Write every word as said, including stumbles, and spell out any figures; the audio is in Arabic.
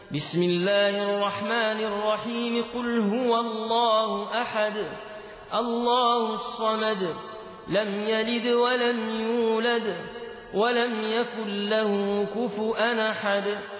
بسم الله الرحمن الرحيم قل هو الله أحد الله الصمد لم يلد ولم يولد ولم يكن له كفؤا أحد